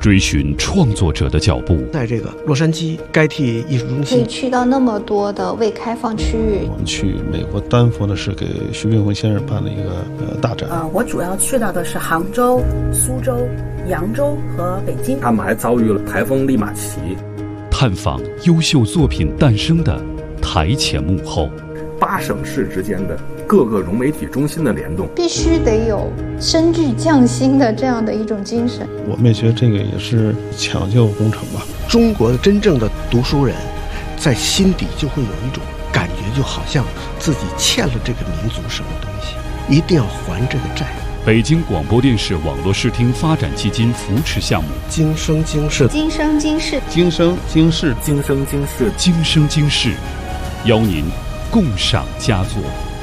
追寻创作者的脚步。 在这个洛杉矶该替艺术中心， 可以去到那么多的未开放区域。 我们去美国丹佛的是给徐冰辉先生办了一个大展。 我主要去到的是杭州、苏州、扬州和北京。 他们还遭遇了台风利马奇。 探访优秀作品诞生的台前幕后 ，8省市之间的各个融媒体中心的联动， 必须得有深具匠心的这样的一种精神。 我们也觉得这个也是抢救工程吧。 中国的真正的读书人，在心底就会有一种感觉，就好像自己欠了这个民族什么东西，一定要还这个债。 北京广播电视网络视听发展基金扶持项目， 今生今世， 今生今世， 今生今世， 今生今世， 今生今世，邀您共赏佳作。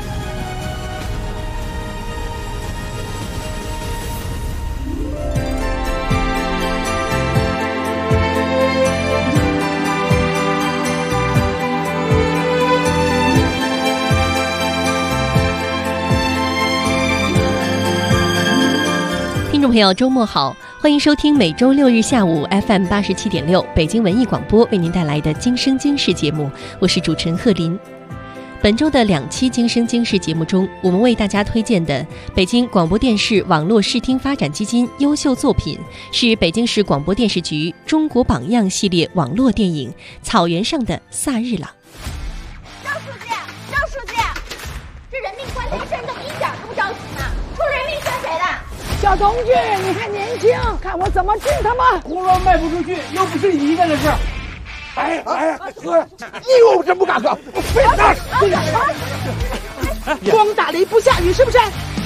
听众朋友，周末好，欢迎收听每周六日下午 FM 87.6北京文艺广播为您带来的《今生今世》节目，我是主持人贺林。本周的2期《今生今世》节目中，我们为大家推荐的北京广播电视网络视听发展基金优秀作品是北京市广播电视局中国榜样系列网络电影《草原上的萨日朗》。 赵书记，这人命关天，现在怎么一点都不着急呢？出人命选谁的？ 小同志，你还年轻，看我怎么治他们！ 胡萝卖不出去，又不是你一个人的事。哥，你有真不敢喝，我非打死你！ 光打雷不下雨，是不是？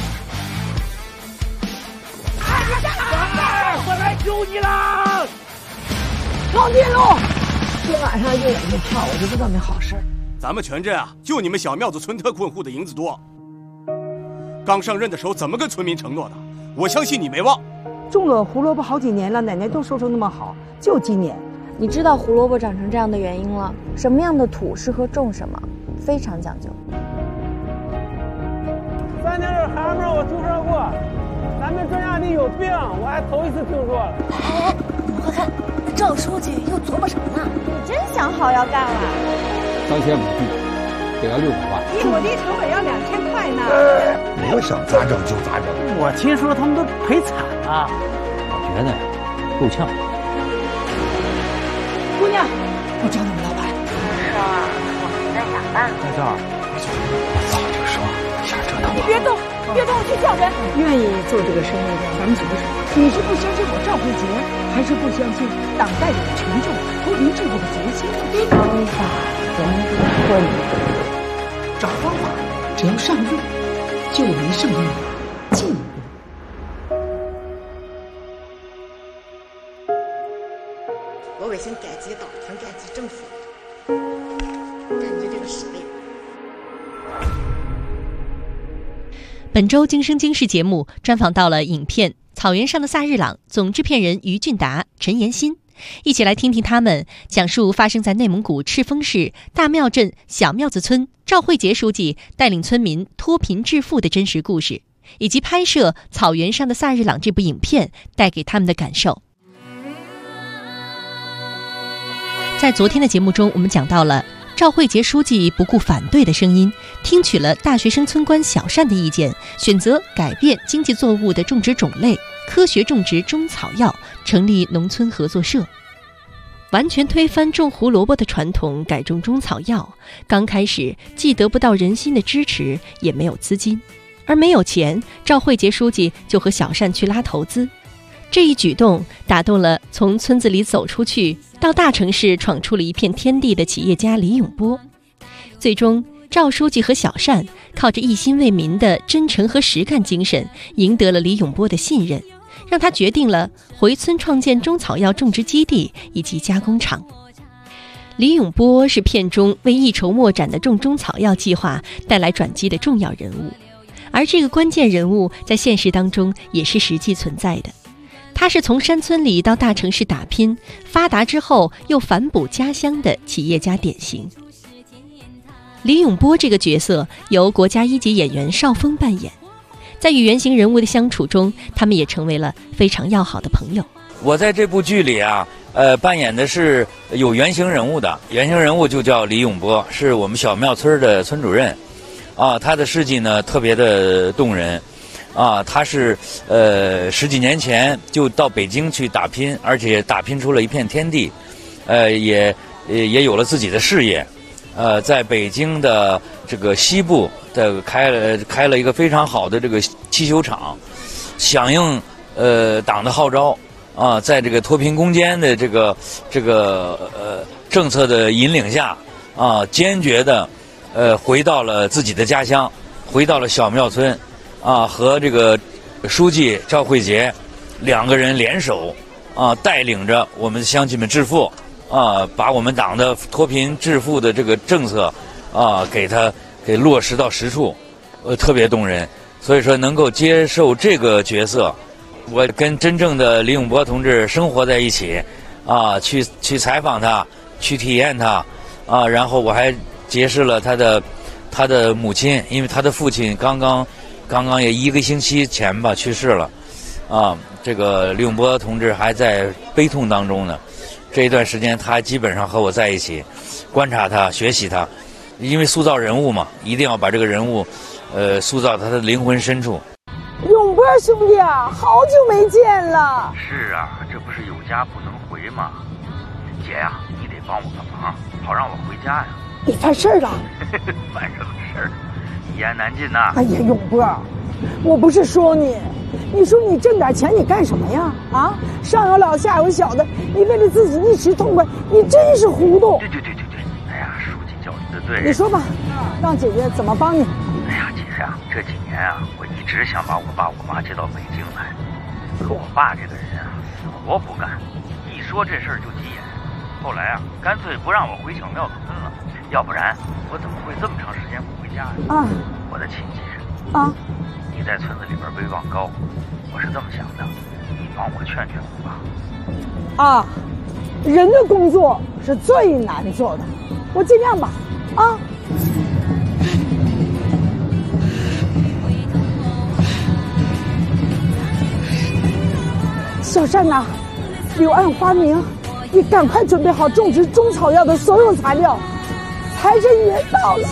我来救你啦！ 抄近路，今晚上又有一票，我就知道没好事。 咱们全镇啊，就你们小庙子村特困户的银子多。刚上任的时候怎么跟村民承诺的？我相信你没忘。 种了胡萝卜好几年了，奶奶都收成那么好，就今年。 你知道胡萝卜长成这样的原因了？什么样的土适合种什么，非常讲究。 3天这蛤蟆我听说过，咱们庄稼地有病，我还头一次听说了。 我快看，赵书记又琢磨什么呢？你真想好要干了 ？3500句，给了600万， 一亩地成本要2000块呢。 我想咋整就咋整。 我听说他们都赔惨了。 我觉得够呛。 姑娘，我找你们老板。 说我们在想办法。 在这儿， 我早就说下车等我。 你别动，我去叫人。愿意做这个生意的，咱们几个说，你是不相信我赵慧杰，还是不相信党带领的群众和于志武的决心？ 方法总比困难。 找方法，只要上路，就离胜利近一步。 老百姓感激党团，感激政府，感激这个使命。 本周《今生今世》节目专访到了影片《草原上的萨日朗》总制片人于俊达、陈延新，一起来听听他们讲述发生在内蒙古赤峰市大庙镇小庙子村赵慧杰书记带领村民脱贫致富的真实故事，以及拍摄《草原上的萨日朗》这部影片带给他们的感受。在昨天的节目中，我们讲到了赵慧杰书记不顾反对的声音，听取了大学生村官小单的意见，选择改变经济作物的种植种类，科学种植中草药，成立农村合作社，完全推翻种胡萝卜的传统，改种中草药。刚开始既得不到人心的支持，也没有资金，而没有钱，赵慧杰书记就和小单去拉投资。这一举动打动了从村子里走出去到大城市闯出了一片天地的企业家李永波。最终赵书记和小单靠着一心为民的真诚和实干精神，赢得了李永波的信任，让他决定了回村创建中草药种植基地以及加工厂。李永波是片中为一筹莫展的种中草药计划带来转机的重要人物，而这个关键人物在现实当中也是实际存在的。他是从山村里到大城市打拼，发达之后又反哺家乡的企业家典型。李永波这个角色由国家一级演员邵峰扮演，在与原型人物的相处中，他们也成为了非常要好的朋友。 我在这部剧里啊，扮演的是有原型人物的，原型人物就叫李永波，是我们小庙村的村主任，啊，他的事迹呢特别的动人，啊，他是10几年前就到北京去打拼，而且打拼出了一片天地，也有了自己的事业，在北京的这个西部的开了一个非常好的这个汽修厂，响应党的号召。啊，在这个脱贫攻坚的这个政策的引领下，啊，坚决的回到了自己的家乡，回到了小庙村，啊，和这个书记赵慧杰2个人联手，啊，带领着我们乡亲们致富，啊，把我们党的脱贫致富的这个政策，啊，给落实到实处，特别动人。所以说，能够接受这个角色。我跟真正的李永波同志生活在一起，啊，去采访他，去体验他，啊，然后我还结识了他的母亲，因为他的父亲刚刚也1个星期前吧去世了，啊，这个李永波同志还在悲痛当中呢。这一段时间他基本上和我在一起，观察他，学习他，因为塑造人物嘛，一定要把这个人物，塑造他的灵魂深处。 永波兄弟啊，好久没见了。 是啊，这不是有家不能回吗？姐呀，你得帮我个忙，好让我回家呀。 你犯事儿了？ 犯什么事儿？一言难尽呐。 哎呀，永波，我不是说你，你说你挣点钱你干什么呀？啊，上有老下有小的，你为了自己一时痛快，你真是糊涂。 对，哎呀，书记教你的对。 你说吧，让姐姐怎么帮你？ 哎呀，姐呀，这几年啊，我一直想把我爸我妈接到北京来，可我爸这个人啊，死活不干，一说这事儿就急眼。后来啊，干脆不让我回小庙村了，要不然我怎么会这么长时间不回家呀？ 啊， 我的亲戚啊， 你在村子里边威望高，我是这么想的，你帮我劝劝我吧。 啊，人的工作是最难做的，我尽量吧。啊。小善呐，柳暗花明，你赶快准备好种植中草药的所有材料，财神爷到了。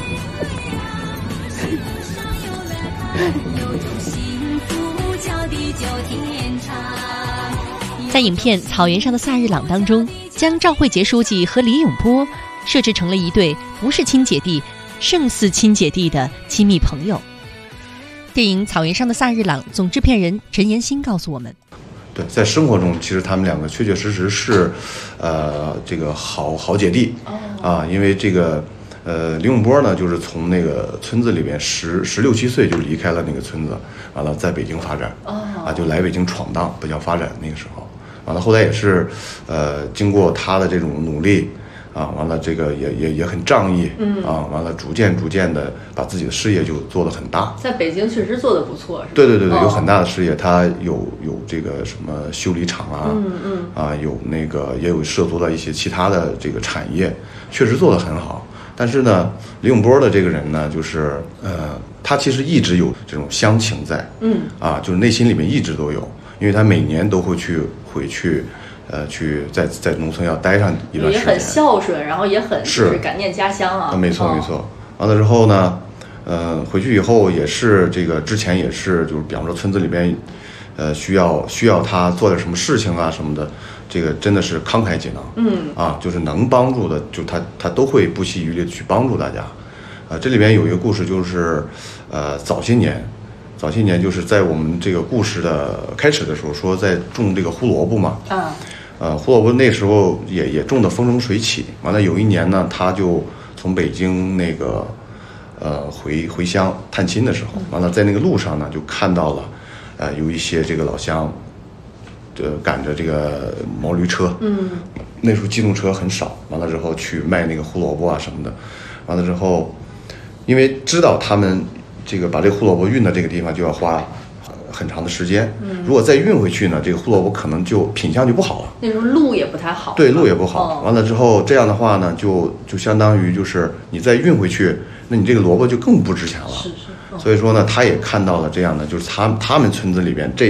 在影片《草原上的萨日朗》当中，将赵慧杰书记和李永波设置成了一对不是亲姐弟，胜似亲姐弟的亲密朋友。电影《草原上的萨日朗》总制片人陈延新告诉我们。 对，在生活中，其实他们2个确确实实是，这个好姐弟啊，因为这个李永波呢，就是从那个村子里边16、17岁就离开了那个村子，完了在北京发展，啊，就来北京闯荡，不叫发展那个时候，完了后来也是经过他的这种努力。啊，完了，这个也很仗义，啊，完了，逐渐的把自己的事业就做得很大。 在北京确实做得不错，是吧？ 对，有很大的事业，他有这个什么修理厂啊，啊，有那个也有涉足到一些其他的这个产业，确实做得很好。但是呢，李永波的这个人呢，就是他其实一直有这种乡情在，啊，就是内心里面一直都有，因为他每年都会回去。去在农村要待上一段时间， 也很孝顺，然后也很是感念家乡啊。 没错。完了之后呢，回去以后也是这个之前也是就是比方说村子里边，需要他做点什么事情啊什么的，这个真的是慷慨解囊。啊，就是能帮助的，就他都会不惜余力去帮助大家。这里边有一个故事，就是早些年就是在我们这个故事的开始的时候说在种这个胡萝卜嘛。胡萝卜那时候也种得风生水起。完了有一年呢，他就从北京那个回乡探亲的时候，完了在那个路上呢就看到了有一些这个老乡赶着这个毛驴车，那时候机动车很少，完了之后去卖那个胡萝卜啊什么的。完了之后因为知道他们这个把这个胡萝卜运到这个地方就要花很长的时间，如果再运回去呢，这个胡萝卜可能就品相就不好了。 那时候路也不太好。 对，路也不好。完了之后，这样的话呢，就相当于就是你再运回去，那你这个萝卜就更不值钱了。 是。 所以说呢，他也看到了这样的，就是他们村子里边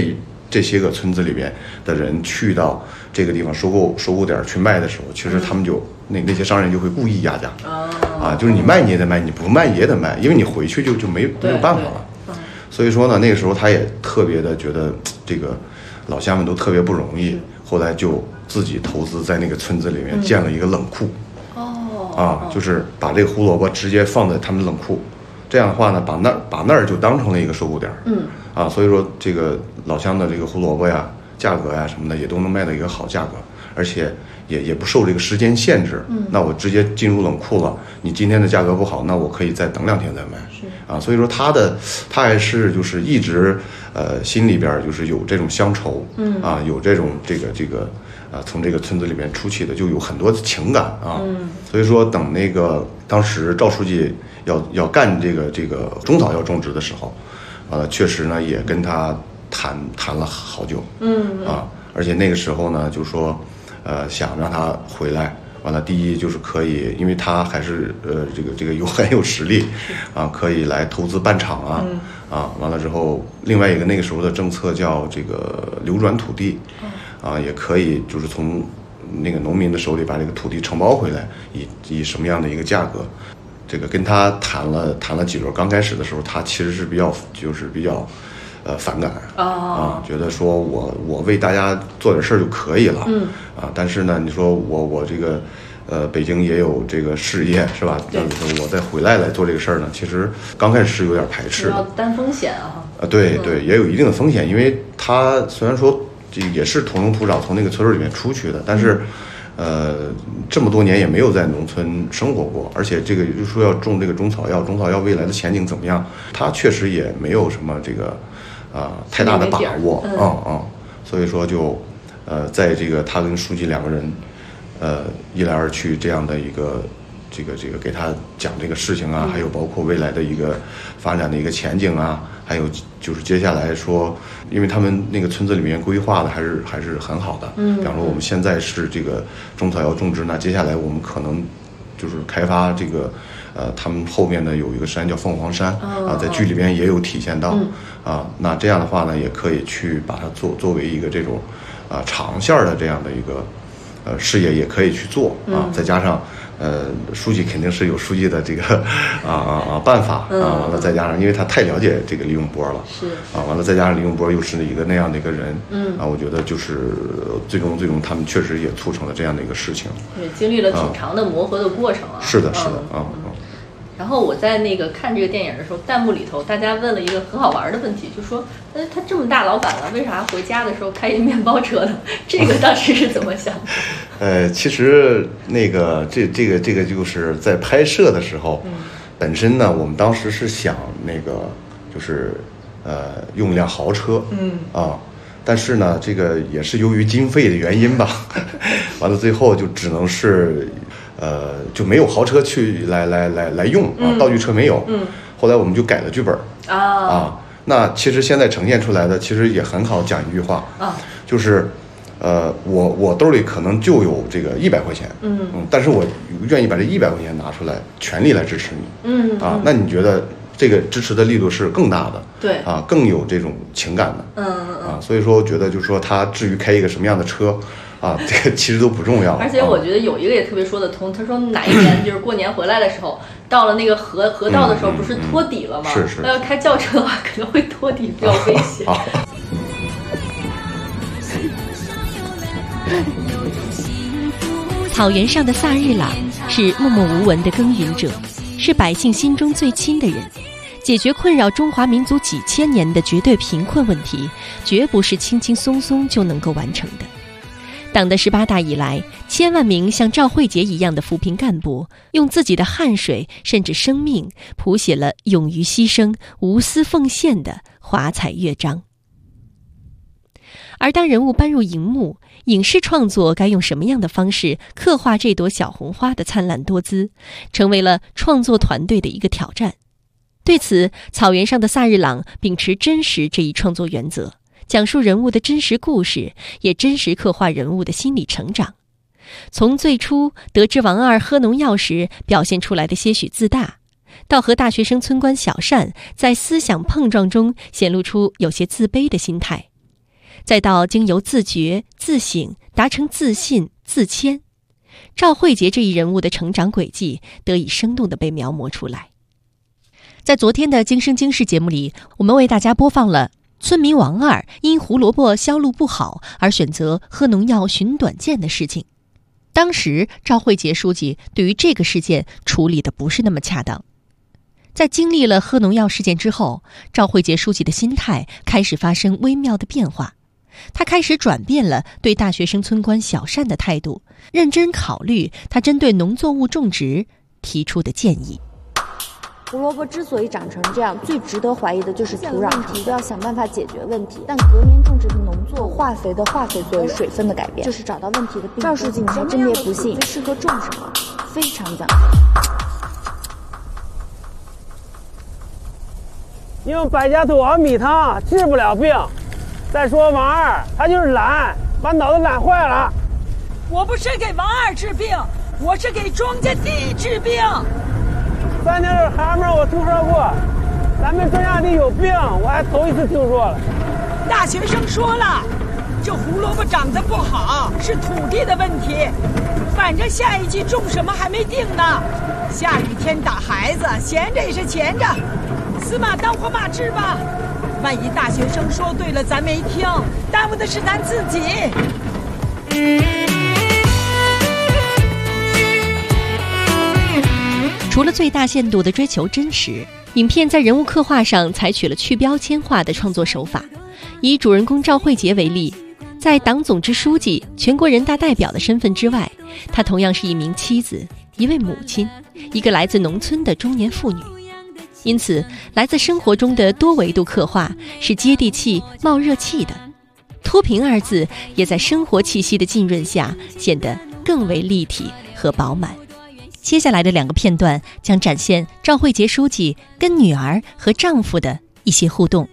这些个村子里边的人去到这个地方收购点去卖的时候，其实他们就那些商人就会故意压价就是你卖你也得卖，你不卖也得卖，因为你回去就没有办法了。所以说呢，那个时候他也特别的觉得这个老乡们都特别不容易，后来就自己投资在那个村子里面建了一个冷库。就是把这个胡萝卜直接放在他们冷库，这样的话呢，把那儿就当成了一个收购点。所以说这个老乡的这个胡萝卜呀、价格呀什么的也都能卖到一个好价格，而且也不受这个时间限制。那我直接进入冷库了，你今天的价格不好，那我可以再等2天再卖。所以说他还是就是一直心里边就是有这种乡愁，有这种这个从这个村子里面出去的，就有很多情感所以说等那个当时赵书记要干这个中草药种植的时候，确实呢也跟他谈了好久，而且那个时候呢就说想让他回来。完了，第一就是可以，因为他还是这个很有实力可以来投资办厂完了之后，另外一个那个时候的政策叫这个流转土地也可以就是从那个农民的手里把这个土地承包回来，以什么样的一个价格，这个跟他谈了几轮。刚开始的时候，他其实是比较反感觉得说我为大家做点事儿就可以了但是呢，你说我这个北京也有这个事业是吧？我再回来做这个事儿呢，其实刚开始是有点排斥的， 要担风险对，也有一定的风险，因为他虽然说这也是土生土长从那个村里面出去的，但是这么多年也没有在农村生活过，而且这个就说要种这个中草药未来的前景怎么样，他确实也没有什么这个太大的把握所以说就在这个他跟书记2个人一来二去这样的一个这个给他讲这个事情还有包括未来的一个发展的一个前景还有就是接下来说，因为他们那个村子里面规划的还是很好的，比方说我们现在是这个中草药种植，那接下来我们可能就是开发这个他们后面呢有一个山叫凤凰山在剧里边也有体现到那这样的话呢，也可以去把它作为一个这种长线的这样的一个事业也可以去做再加上书记肯定是有书记的这个办法完了再加上因为他太了解这个李永波了完了再加上李永波又是一个那样的一个人我觉得就是最终他们确实也促成了这样的一个事情， 也经历了挺长的磨合的过程是的然后我在那个看这个电影的时候，弹幕里头大家问了一个很好玩的问题，就说他这么大老板了，为啥回家的时候开一面包车呢？这个当时是怎么想的？ 其实那个这个就是在拍摄的时候本身呢，我们当时是想那个就是用一辆豪车但是呢这个也是由于经费的原因吧完了最后就只能是就没有豪车去来用道具车没有后来我们就改了剧本那其实现在呈现出来的其实也很好，讲一句话就是我兜里可能就有这个100块钱但是我愿意把这100块钱拿出来全力来支持你那你觉得这个支持的力度是更大的， 对更有这种情感的所以说觉得就是说他至于开一个什么样的车这个其实都不重要。 而且我觉得有一个也特别说得通，他说哪一年就是过年回来的时候，到了那个河道的时候，不是拖底了吗？ 是。 那要开轿车的话，可能会拖底，比较危险。 草原上的萨日朗是默默无闻的耕耘者，是百姓心中最亲的人。解决困扰中华民族几千年的绝对贫困问题，绝不是轻轻松松就能够完成的。党的18大以来，千万名像赵慧杰一样的扶贫干部，用自己的汗水甚至生命，谱写了勇于牺牲、无私奉献的华彩乐章。而当人物搬入荧幕，影视创作该用什么样的方式刻画这朵小红花的灿烂多姿，成为了创作团队的一个挑战。对此，草原上的萨日朗秉持真实这一创作原则，讲述人物的真实故事，也真实刻画人物的心理成长。从最初得知王二喝农药时表现出来的些许自大，到和大学生村官小单在思想碰撞中显露出有些自卑的心态， 再到经由自觉、自省达成自信、自谦，赵慧杰这一人物的成长轨迹得以生动地被描摹出来。在昨天的《今生今世》节目里，我们为大家播放了村民王二因胡萝卜销路不好而选择喝农药寻短见的事情。当时赵慧杰书记对于这个事件处理的不是那么恰当。在经历了喝农药事件之后，赵慧杰书记的心态开始发生微妙的变化，他开始转变了对大学生村官小善的态度，认真考虑他针对农作物种植提出的建议。 胡萝卜之所以长成这样，最值得怀疑的就是土壤问题，都要想办法解决问题。但隔年种植的农作物，化肥的化肥作用，水分的改变，就是找到问题的病。赵书记，你还真别不信，最适合种什么，非常讲究。 用百家土熬米汤治不了病。再说王二，他就是懒，把脑子懒坏了。 我不是给王二治病，我是给庄稼地治病。 3年的蛤蟆我听说过，咱们庄稼地有病，我还头一次听说了。 大学生说了，这胡萝卜长得不好是土地的问题，反正下一季种什么还没定呢。下雨天打孩子，闲着也是闲着，死马当活马治吧。万一大学生说对了咱没听，耽误的是咱自己。 除了最大限度地追求真实，影片在人物刻画上采取了去标签化的创作手法。以主人公赵慧杰为例，在党总支书记、全国人大代表的身份之外，她同样是一名妻子、一位母亲、一个来自农村的中年妇女。因此，来自生活中的多维度刻画是接地气、冒热气的。脱贫二字也在生活气息的浸润下，显得更为立体和饱满。接下来的2个片段将展现赵慧杰书记跟女儿和丈夫的一些互动。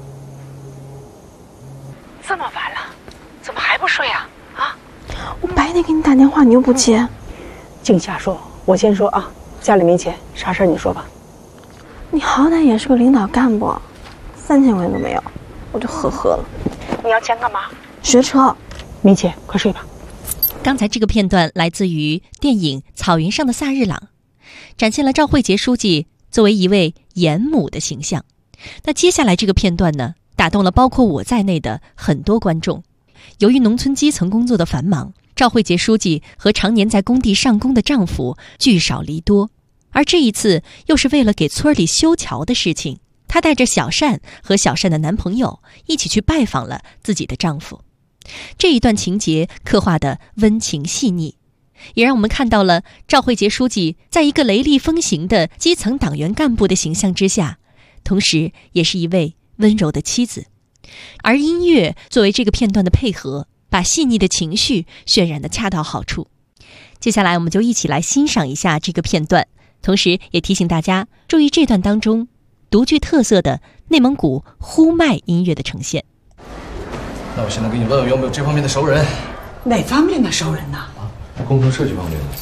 这么晚了，怎么还不睡啊？啊！ 我白天给你打电话，你又不接。 静下说，我先说啊，家里没钱，啥事儿你说吧。 你好歹也是个领导干部，3000块都没有，我就呵呵了。 你要钱干嘛？ 学车。 没钱，快睡吧。 刚才这个片段来自于电影《草原上的萨日朗》，展现了赵慧杰书记作为一位严母的形象。那接下来这个片段呢，打动了包括我在内的很多观众。由于农村基层工作的繁忙，赵慧杰书记和常年在工地上工的丈夫聚少离多，而这一次又是为了给村里修桥的事情，她带着小善和小善的男朋友一起去拜访了自己的丈夫。这一段情节刻画的温情细腻，也让我们看到了赵慧杰书记在一个雷厉风行的基层党员干部的形象之下，同时也是一位温柔的妻子。而音乐作为这个片段的配合，把细腻的情绪渲染得恰到好处。接下来我们就一起来欣赏一下这个片段，同时也提醒大家注意这段当中独具特色的内蒙古呼麦音乐的呈现。 那我现在给你问问有没有这方面的熟人。 哪方面的熟人呢？ 工程设计方面的。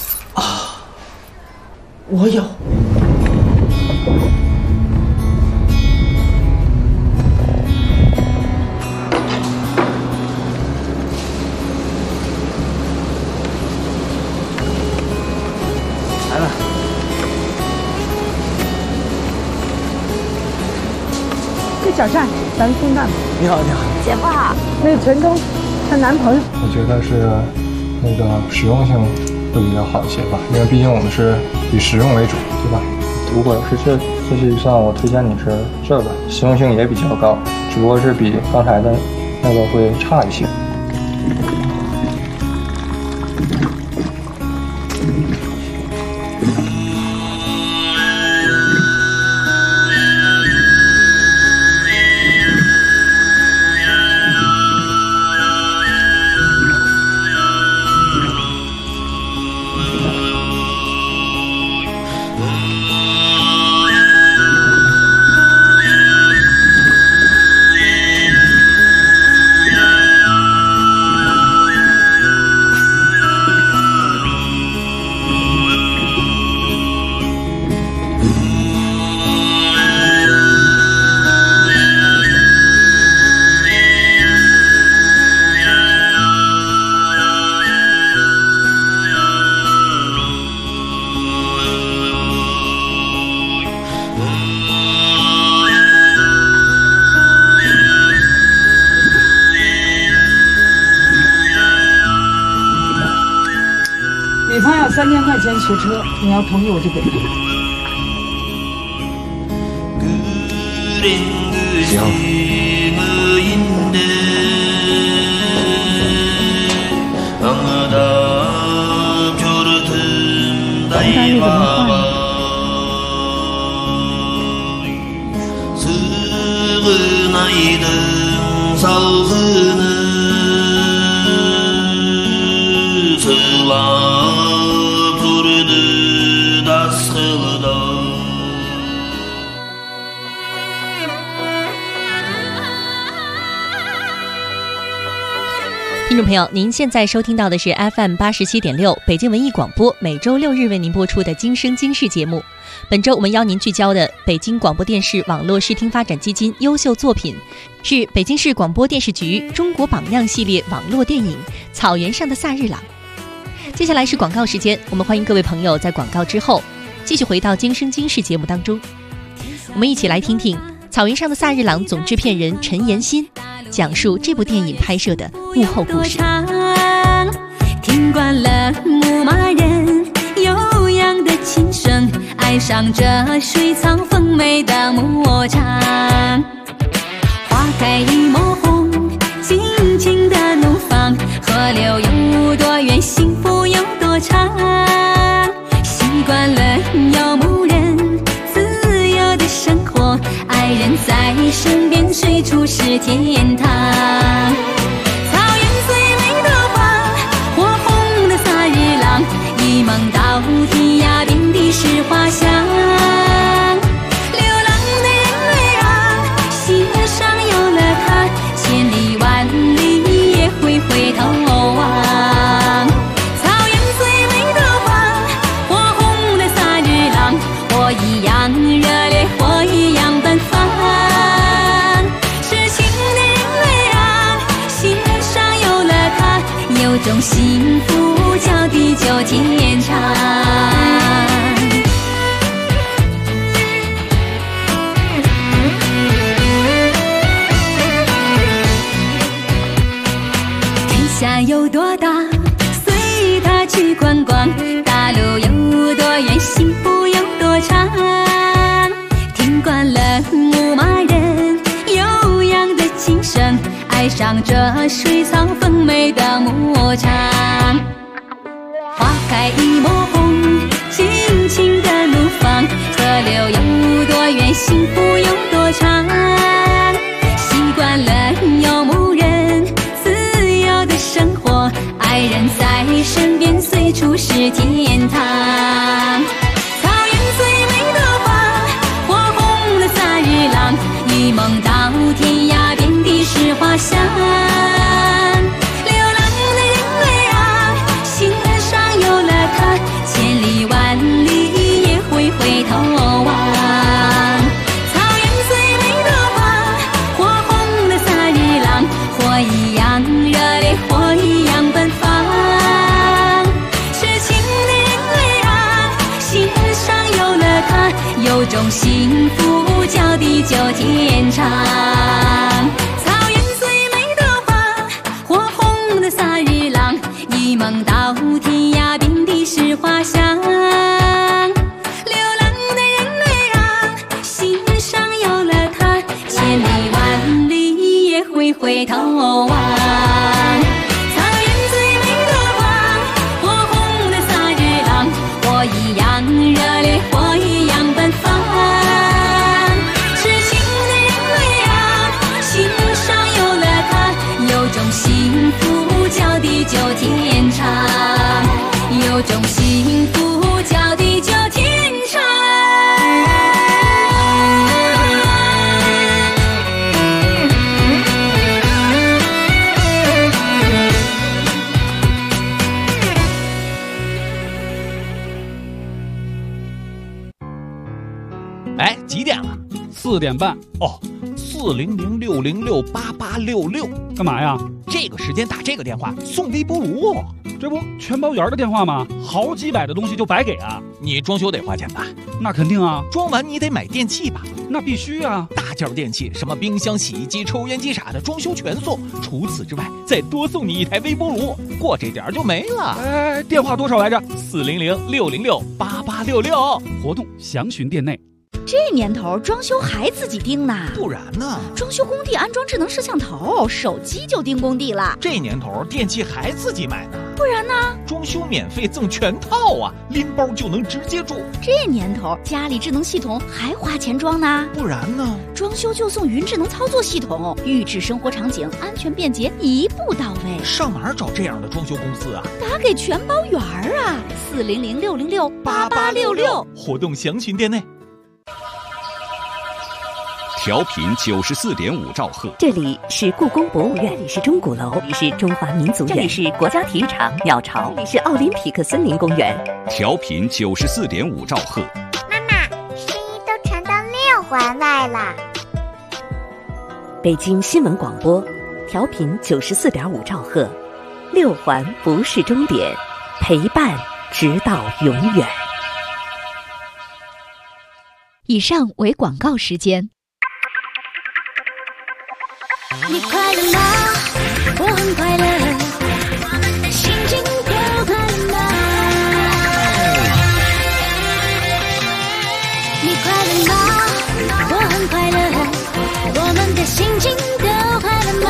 我有。 来了。 这小善，咱孙干部。 你好，你好。 姐夫好。那个陈东，她男朋友。 我觉得是那个实用性会比较好一些吧，因为毕竟我们是以实用为主，对吧？如果是这些预算，我推荐你是这个，实用性也比较高，只不过是比刚才的那个会差一些。 他要3000块钱学车，你要同意我就给他。 大玉怎么换？ 听众朋友，您现在收听到的是 FM 87.6北京文艺广播每周6日为您播出的《今生今世》节目。本周我们邀您聚焦的北京广播电视网络视听发展基金优秀作品，是北京市广播电视局中国榜样系列网络电影《草原上的萨日朗》。接下来是广告时间，我们欢迎各位朋友在广告之后继续回到《今生今世》节目当中，我们一起来听听《草原上的萨日朗》总制片人陈延新讲述这部电影拍摄的幕后故事。 听惯了牧马人悠扬的琴声，爱上这水草丰美的牧场。花开一抹红，尽情的怒放，河流有多远，幸福有多长。习惯了游牧人自由的生活，爱人在身边，随处是天堂。草原最美的花，火红的萨日朗，一梦到天涯，遍地是花香。流浪的人儿啊，心上有了他，千里万里也会回头望。草原最美的花，火红的萨日朗，火一样热烈，火一样奔放。有种幸福叫地久天长。天下有多大，随他去观光，大路有多远，幸福有多长。听惯了牧马人悠扬的琴声，爱上这水草丰美的牧场。花开一抹红，尽情的怒放，河流有多远，幸福有多长。习惯了游牧人自由的生活，爱人在身边，随处是天堂。草原最美的花，火红的萨日朗，一梦到天涯，遍地是花香。流浪的人儿啊，心上有了他，千里万里也会回头望。草原最美的花，火红的萨日朗，火一样热烈，火一样奔放。痴情的人儿啊，心上有了他，有种幸福叫地久天长。草原最美的花，火红的萨日朗，一梦到天涯，遍地是花香。流浪的人儿啊，心上有了他，千里万里也会回头望。草原最美的花，火红的萨日朗，火一样热烈，火一样奔放。痴情的人儿啊，心上有了他，有种幸福叫地久天长，有种幸福叫地久天长。 哎，几点了 ？4点半。 哦，400-606-8866， 干嘛呀？ 这个时间打这个电话送微波炉。 这不全包圆的电话吗？好几百的东西就白给啊！ 你装修得花钱吧？ 那肯定啊！ 装完你得买电器吧？ 那必须啊！ 大件电器，什么冰箱、洗衣机、抽油烟机啥的，装修全送。除此之外，再多送你一台微波炉，过这点就没了。 哎，电话多少来着 ？400-606-8866， 活动详询店内。 这年头装修还自己盯呢？ 不然呢？ 装修工地安装智能摄像头，手机就盯工地了。 这年头电器还自己买呢？ 不然呢？ 装修免费赠全套啊，拎包就能直接住。 这年头家里智能系统还花钱装呢？ 不然呢？ 装修就送云智能操作系统，预制生活场景，安全便捷，一步到位。 上哪儿找这样的装修公司啊？ 打给全包圆儿啊，400-606-8866， 活动详询店内。 调频94.5兆赫， 这里是故宫博物院，这里是钟鼓楼，这里是中华民族院，这里是国家体育场鸟巢，这里是奥林匹克森林公园。 调频94.5兆赫。 妈妈，声音都传到6环外了。 北京新闻广播，调频94.5兆赫，6环不是终点，陪伴直到永远。 以上为广告时间。 你快乐吗？我很快乐，心情都快乐吗？你快乐吗？我很快乐，我们的心情都快乐吗？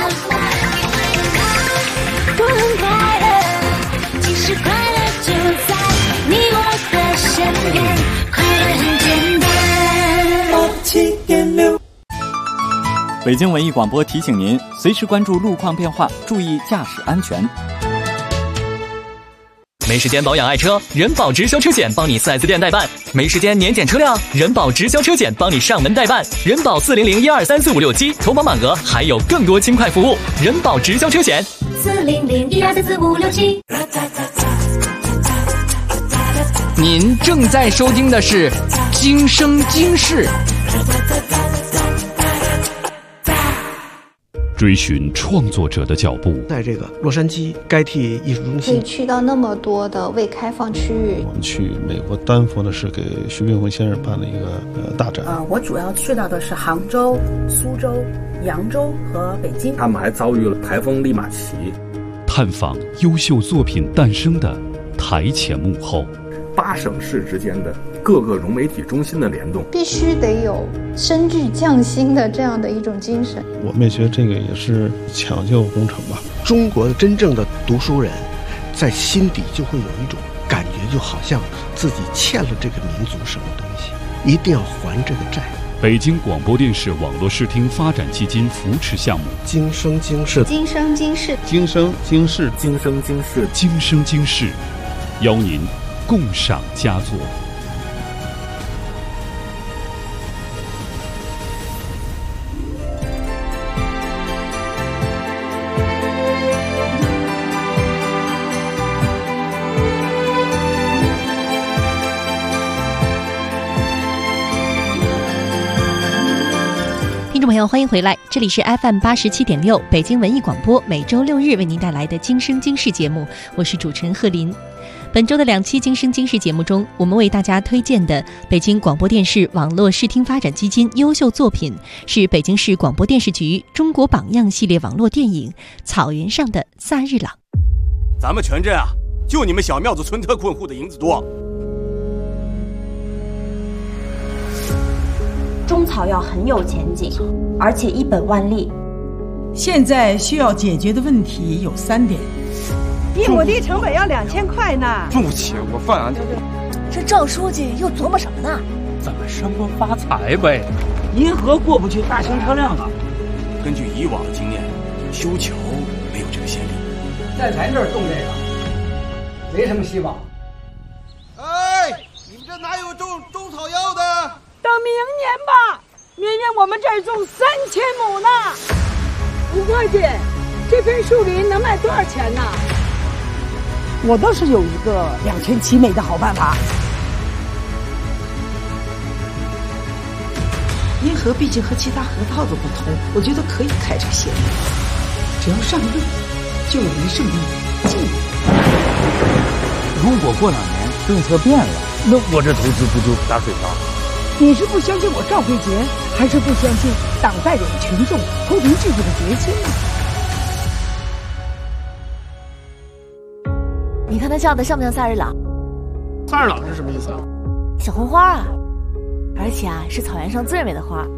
我很快乐，其实快乐就在你我的身边，快乐很简单。87.6 北京文艺广播提醒您，随时关注路况变化，注意驾驶安全。 没时间保养爱车，人保直销车险帮你 4S 店代办；没时间年检车辆，人保直销车险帮你上门代办。人保400-1234567，投保满额还有更多轻快服务。人保直销车险 400-1234567。 您正在收听的是《今生今世》。 追寻创作者的脚步， 在这个洛杉矶该替艺术中心， 可以去到那么多的未开放区域。 我们去美国丹佛的是给徐冰辉先生办了一个大展。 我主要去到的是杭州、苏州、扬州和北京。 他们还遭遇了台风利马奇， 探访优秀作品诞生的台前幕后 ，8省市之间的各个融媒体中心的联动， 必须得有深具匠心的这样的一种精神。 我们也觉得这个也是抢救工程吧。 中国的真正的读书人，在心底就会有一种感觉，就好像自己欠了这个民族什么东西，一定要还这个债。 北京广播电视网络视听发展基金扶持项目， 今生今世， 今生今世， 今生今世， 今生今世， 今生今世，邀您共赏佳作。 听众朋友，欢迎回来，这里是 FM 87.6北京文艺广播，每周6日为您带来的《今生今世》节目，我是主持人贺林。本周的2期《今生今世》节目中，我们为大家推荐的北京广播电视网络视听发展基金优秀作品，是北京市广播电视局中国榜样系列网络电影《草原上的萨日朗》。 咱们全镇啊，就你们小庙子村特困户的银子多。 中草药很有前景，而且一本万利。 现在需要解决的问题有3点。1亩地成本要2000块呢。 不请我饭。 这赵书记又琢磨什么呢？ 咱们升官发财呗。 银河过不去大型车辆啊。 根据以往的经验，修桥没有这个先例。 在咱这儿种这个，没什么希望。 哎，你们这哪有种草药的？ 等明年吧，明年我们这儿种3000亩呢。吴会计，这片树林能卖多少钱呢？我倒是有一个2全其美的好办法。银河毕竟和其他河套的不同，我觉得可以开这先例。只要上路，就有人胜利。进如果过2年政策变了，那我这投资不就打水漂？ 你是不相信我赵慧杰，还是不相信党代表群众脱贫致富的决心呢？ 你看他叫的像不像萨日朗？ 萨日朗是什么意思啊？ 小红花啊，而且啊是草原上最美的花。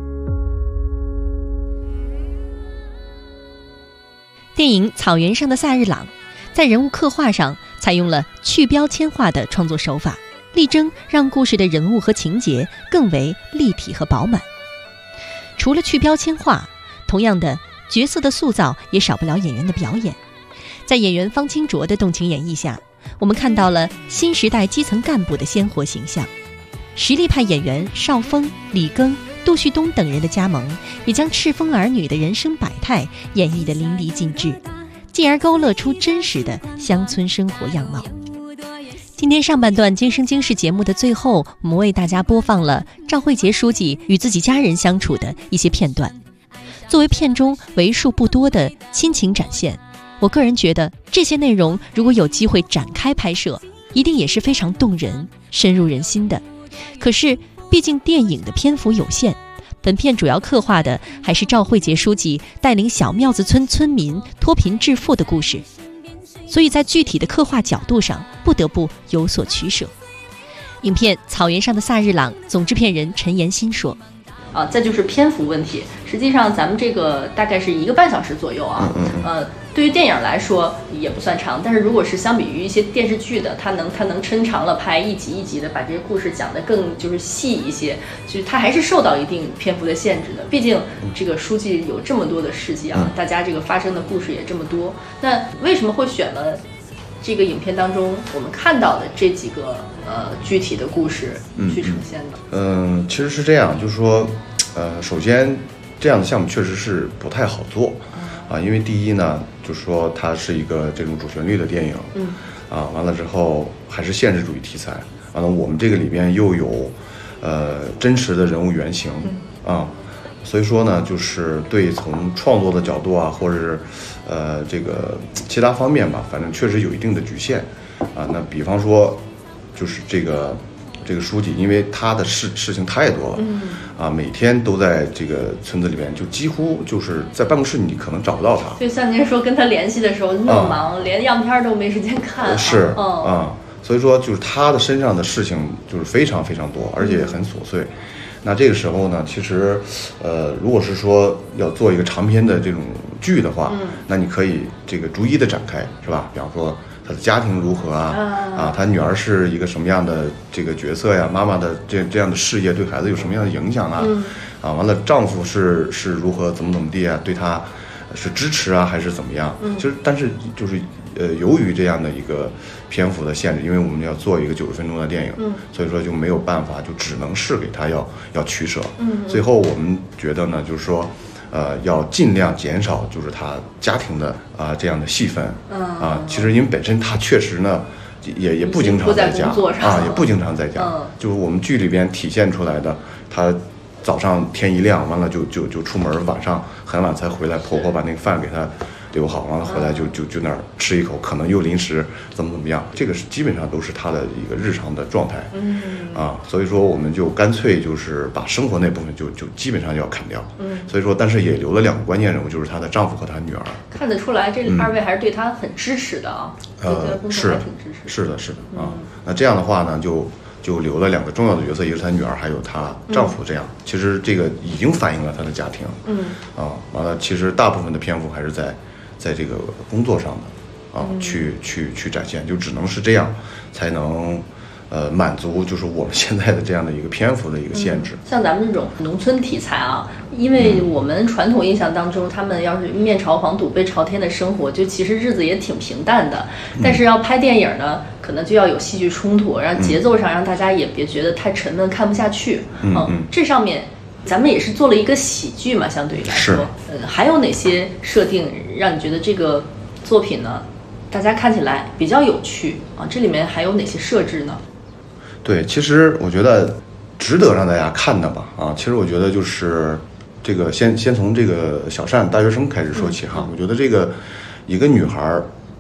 电影《草原上的萨日朗》在人物刻画上采用了去标签化的创作手法，力争让故事的人物和情节更为立体和饱满。除了去标签化，同样的角色的塑造也少不了演员的表演。在演员方清卓的动情演绎下，我们看到了新时代基层干部的鲜活形象。实力派演员邵峰、李庚、杜旭东等人的加盟，也将赤峰儿女的人生百态演绎得淋漓尽致，进而勾勒出真实的乡村生活样貌。今天上半段《今生今世》节目的最后，我们为大家播放了赵慧杰书记与自己家人相处的一些片段，作为片中为数不多的亲情展现。我个人觉得这些内容如果有机会展开拍摄，一定也是非常动人、深入人心的。可是毕竟电影的篇幅有限，本片主要刻画的还是赵慧杰书记带领小庙子村村民脱贫致富的故事，所以在具体的刻画角度上不得不有所取舍。影片《草原上的萨日朗》总制片人陈延新说：再就是篇幅问题，实际上咱们这个大概是1个半小时左右啊，对于电影来说也不算长，但是如果是相比于一些电视剧的，它能抻长了拍，一集一集的把这些故事讲得更就是细一些，就是它还是受到一定篇幅的限制的。毕竟这个书记有这么多的事迹啊，大家这个发生的故事也这么多，那为什么会选了这个影片当中我们看到的这几个具体的故事去呈现的？ 其实是这样，就是说，首先这样的项目确实是不太好做啊，因为第一呢，就是说它是一个这种主旋律的电影，完了之后还是现实主义题材，完了我们这个里边又有真实的人物原型所以说呢，就是对从创作的角度啊，或者是这个其他方面吧，反正确实有一定的局限那比方说，就是这个书记，因为他的事情太多了，每天都在这个村子里面，就几乎就是在办公室你可能找不到他。就像您说跟他联系的时候那么忙，连样片都没时间看。是所以说就是他的身上的事情就是非常非常多，而且很琐碎。那这个时候呢，其实如果是说要做一个长篇的这种剧的话，那你可以这个逐一的展开，是吧？比方说他的家庭如何他女儿是一个什么样的这个角色呀？妈妈的这样的事业对孩子有什么样的影响完了丈夫是如何怎么地啊？对他是支持还是怎么样？其实但是就是由于这样的一个篇幅的限制，因为我们要做一个90分钟的电影，所以说就没有办法，就只能是给他要取舍。最后我们觉得呢，就是说要尽量减少就是他家庭的这样的戏份其实因为本身他确实呢也不经常在家也不经常在家，就是我们剧里边体现出来的，他早上天一亮完了就出门，晚上很晚才回来，婆婆把那个饭给他留好，完了回来就那儿吃一口，可能又临时怎么样，这个是基本上都是他的一个日常的状态所以说我们就干脆就是把生活那部分就基本上要砍掉所以说但是也留了2个关键人物，就是她的丈夫和她女儿。看得出来这2位还是对她很支持的是的那这样的话呢就留了2个重要的角色，一个是她女儿，还有她丈夫。这样其实这个已经反映了她的家庭完了其实大部分的篇幅还是在这个工作上的去展现，就只能是这样才能满足就是我们现在的这样的一个篇幅的一个限制。像咱们这种农村题材因为我们传统印象当中，他们要是面朝黄土背朝天的生活，就其实日子也挺平淡的。但是要拍电影呢，可能就要有戏剧冲突，让节奏上让大家也别觉得太沉闷看不下去。这上面咱们也是做了一个喜剧嘛，相对于来说，还有哪些设定让你觉得这个作品呢，大家看起来比较有趣这里面还有哪些设置呢？对，其实我觉得值得让大家看的吧其实我觉得就是这个先从这个小善大学生开始说起我觉得这个一个女孩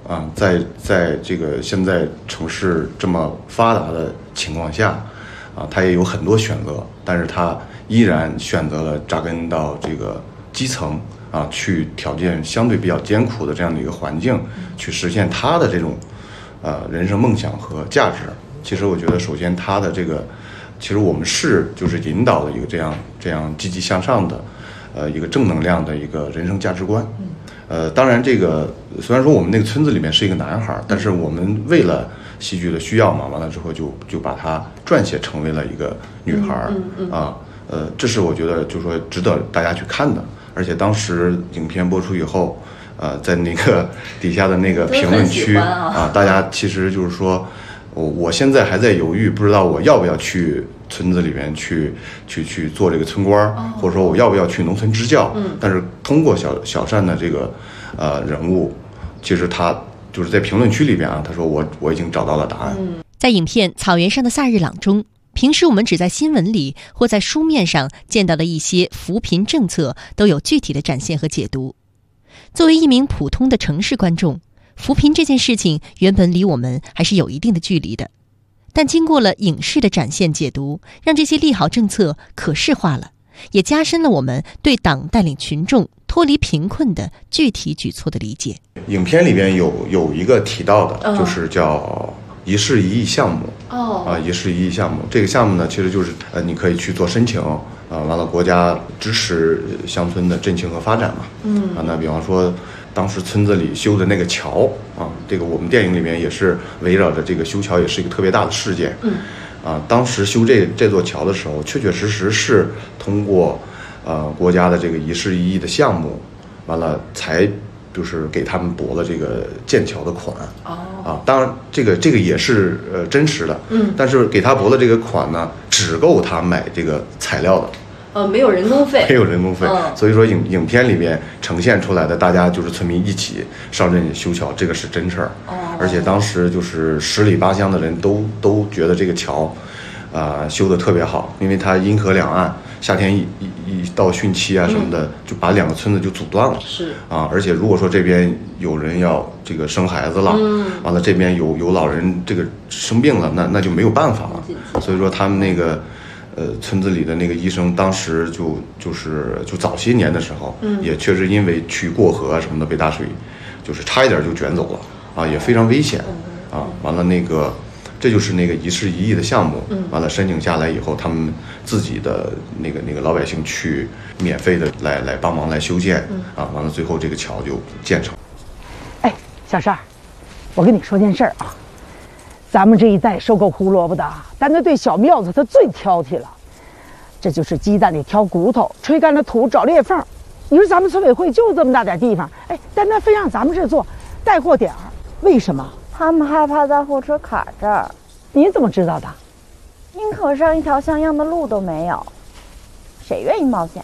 啊，在这个现在城市这么发达的情况下，啊，他也有很多选择，但是他依然选择了扎根到这个基层啊，去条件相对比较艰苦的这样的一个环境，去实现他的这种人生梦想和价值。其实我觉得，首先他的这个，其实我们就是引导的一个这样积极向上的一个正能量的一个人生价值观。当然这个虽然说我们那个村子里面是一个男孩，但是我们为了戏剧的需要嘛，完了之后就把它撰写成为了一个女孩啊。这是我觉得就是说值得大家去看的。而且当时影片播出以后，在那个底下的那个评论区啊，大家其实就是说，我现在还在犹豫，不知道我要不要去村子里面去做这个村官，或者说我要不要去农村支教。但是通过小单的这个人物，其实他就是在评论区里边啊，他说我已经找到了答案。 在影片《草原上的萨日朗》中，平时我们只在新闻里或在书面上见到的一些扶贫政策都有具体的展现和解读。作为一名普通的城市观众，扶贫这件事情原本离我们还是有一定的距离的，但经过了影视的展现解读，让这些利好政策可视化了，也加深了我们对党带领群众脱离贫困的具体举措的理解。 影片里边有一个提到的，就是叫一事一议项目。一事一议项目，这个项目呢，其实就是你可以去做申请，完了国家支持乡村的振兴和发展嘛。那比方说当时村子里修的那个桥啊，这个我们电影里面也是围绕着这个修桥，也是一个特别大的事件。当时修这座桥的时候，确确实实是通过国家的这个一事一议的项目，完了才就是给他们拨了这个建桥的款。当然这个也是真实的。但是给他拨的这个款呢，只够他买这个材料的。 没有人工费， 没有人工费。所以说影片里面呈现出来的，大家就是村民一起上阵修桥，这个是真事儿。而且当时就是十里八乡的人都觉得这个桥修得特别好，因为它阴河两岸，夏天一到汛期啊什么的，就把两个村子就阻断了。而且如果说这边有人要这个生孩子了，完了这边有老人这个生病了，那就没有办法了。所以说他们那个村子里的那个医生，当时就早些年的时候，也确实因为去过河什么的被大水，就是差一点就卷走了也非常危险完了那个。这就是那个一事一议的项目，完了申请下来以后，他们自己的那个老百姓去免费的来帮忙来修建完了最后这个桥就建成。 哎，小单，我跟你说件事儿啊，咱们这一代收购胡萝卜的，但那对小庙子他最挑剔了，这就是鸡蛋里挑骨头，吹干了土找裂缝。你说咱们村委会就这么大点地方，但他非让咱们这做带货点儿，为什么？ 他们害怕在货车卡这儿。 你怎么知道的？ 宁可上一条像样的路都没有，谁愿意冒险？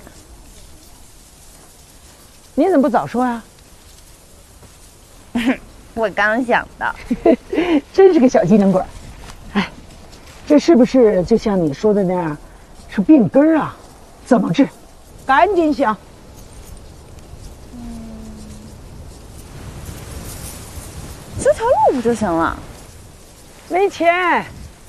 你怎么不早说呀？ 我刚想到。 真是个小机灵鬼。哎，这是不是就像你说的那样，是病根啊？怎么治？赶紧想。 修条路不就行了？ 没钱。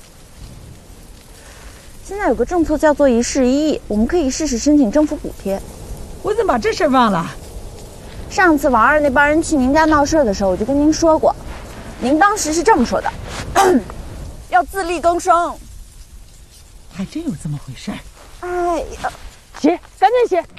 现在有个政策叫做一事一议，我们可以试试申请政府补贴。 我怎么把这事忘了？ 上次王二那帮人去您家闹事的时候，我就跟您说过，您当时是这么说的：要自力更生。 还真有这么回事。 哎呀， 写，赶紧写。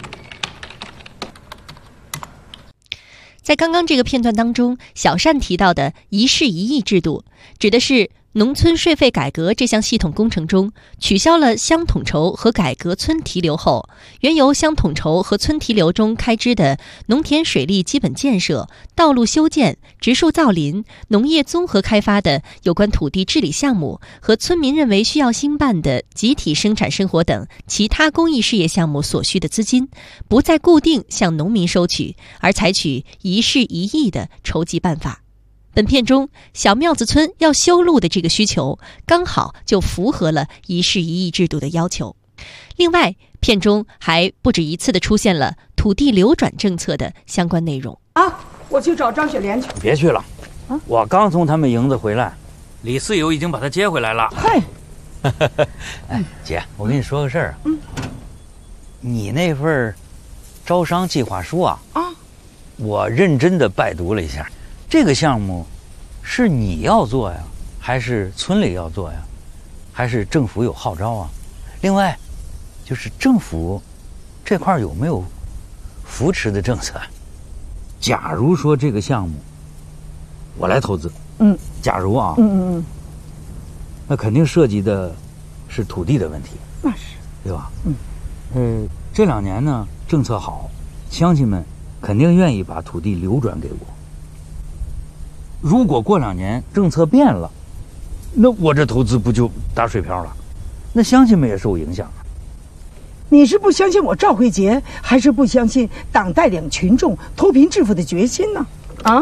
在刚刚这个片段当中，小单提到的一事一议制度，指的是农村税费改革这项系统工程中，取消了乡统筹和改革村提留后，原由乡统筹和村提留中开支的农田水利基本建设、道路修建、植树造林、农业综合开发的有关土地治理项目和村民认为需要兴办的集体生产生活等其他公益事业项目所需的资金，不再固定向农民收取，而采取一事一议的筹集办法。本片中小庙子村要修路的这个需求，刚好就符合了一事一议制度的要求。另外，片中还不止一次地出现了土地流转政策的相关内容。 我去找张雪莲去。 别去了， 我刚从他们营子回来，李四友已经把他接回来了。 嗨， 哎，姐，我跟你说个事儿啊。你那份招商计划书啊，我认真的拜读了一下。这个项目是你要做呀，还是村里要做呀，还是政府有号召啊？另外，就是政府这块有没有扶持的政策？假如说这个项目我来投资，假如啊，那肯定涉及的是土地的问题， 那是， 对吧？这2年呢政策好，乡亲们肯定愿意把土地流转给我。如果过2年政策变了，那我这投资不就打水漂了？那乡亲们也受影响啊。 你是不相信我赵慧杰，还是不相信党带领群众脱贫致富的决心呢？啊？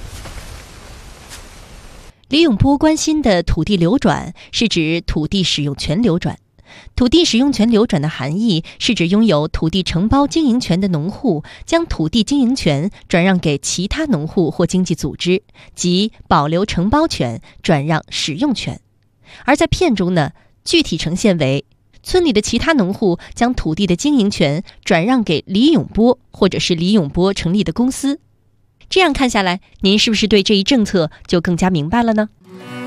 李永波关心的土地流转是指土地使用权流转。土地使用权流转的含义是指拥有土地承包经营权的农户将土地经营权转让给其他农户或经济组织，即保留承包权，转让使用权。而在片中呢，具体呈现为村里的其他农户将土地的经营权转让给李永波，或者是李永波成立的公司。这样看下来，您是不是对这一政策就更加明白了呢？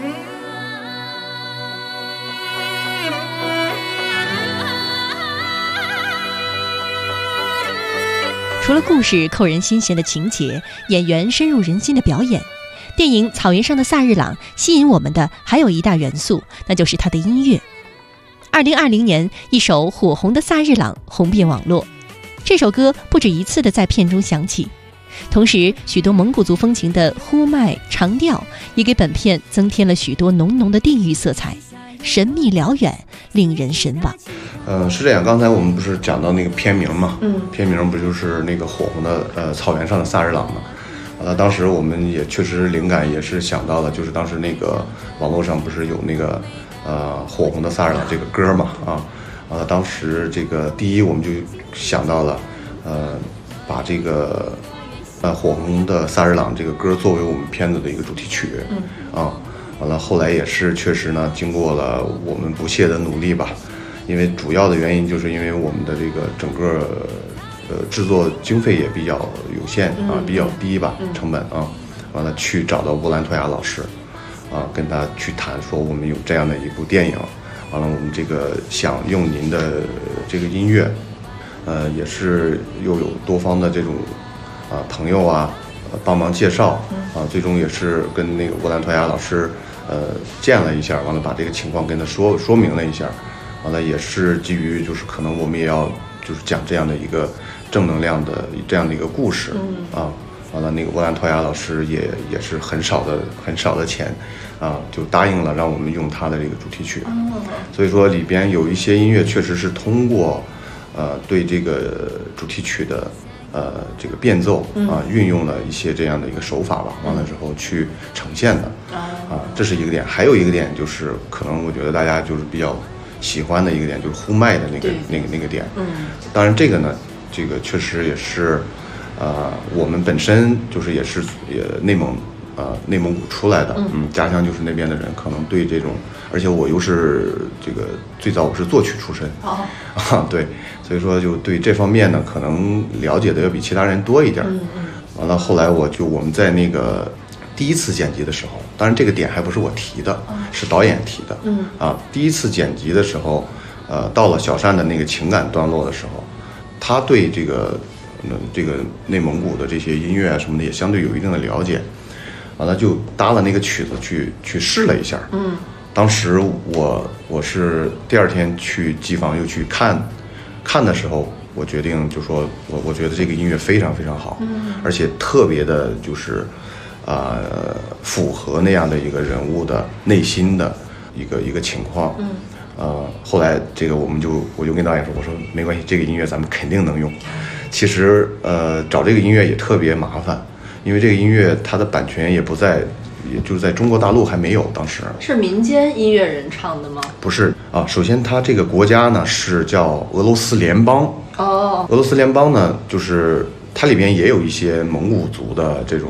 除了故事扣人心弦的情节，演员深入人心的表演，电影《草原上的萨日朗》吸引我们的还有一大元素，那就是它的音乐。2020年，一首火红的萨日朗红遍网络，这首歌不止一次地在片中响起。同时，许多蒙古族风情的呼麦、长调也给本片增添了许多浓浓的地域色彩，神秘辽远，令人神往。 是这样，刚才我们不是讲到那个片名嘛？片名不就是那个火红的草原上的萨日朗嘛？当时我们也确实灵感也是想到了，就是当时那个网络上不是有那个火红的萨日朗这个歌嘛？当时这个第一我们就想到了把这个火红的萨日朗这个歌作为我们片子的一个主题曲，完了后来也是确实呢，经过了我们不懈的努力吧，因为主要的原因就是因为我们的这个整个制作经费也比较有限比较低吧，成本完了去找到乌兰托娅老师跟他去谈说我们有这样的一部电影，完了我们这个想用您的这个音乐，也是又有多方的这种朋友帮忙介绍最终也是跟那个乌兰托娅老师见了一下，完了把这个情况跟他说明了一下，完了也是基于就是可能我们也要就是讲这样的一个正能量的这样的一个故事完了那个乌兰托娅老师也是很少的钱就答应了让我们用他的这个主题曲，所以说里边有一些音乐确实是通过对这个主题曲的这个变奏运用了一些这样的一个手法吧，完了之后去呈现的这是一个点。还有一个点就是可能我觉得大家就是比较喜欢的一个点，就是呼麦的那个点。当然这个呢，这个确实也是我们本身就是也内蒙古出来的，家乡就是那边的人，可能对这种，而且我又是这个最早我是作曲出身对，所以说就对这方面呢可能了解的要比其他人多一点。完了后来我们在那个第一次剪辑的时候，当然这个点还不是我提的，是导演提的第一次剪辑的时候到了小单的那个情感段落的时候，他对这个内蒙古的这些音乐什么的也相对有一定的了解，完了就搭了那个曲子去试了一下。当时我是第二天去机房又去看的时候，我决定就说我觉得这个音乐非常非常好，而且特别的就是符合那样的一个人物的内心的一个情况。后来这个我就跟导演说，我说没关系，这个音乐咱们肯定能用。其实找这个音乐也特别麻烦，因为这个音乐它的版权也就是在中国大陆还没有，当时是民间音乐人唱的吗？ 不是首先它这个国家呢是叫俄罗斯联邦。俄罗斯联邦呢，就是它里边也有一些蒙古族的这种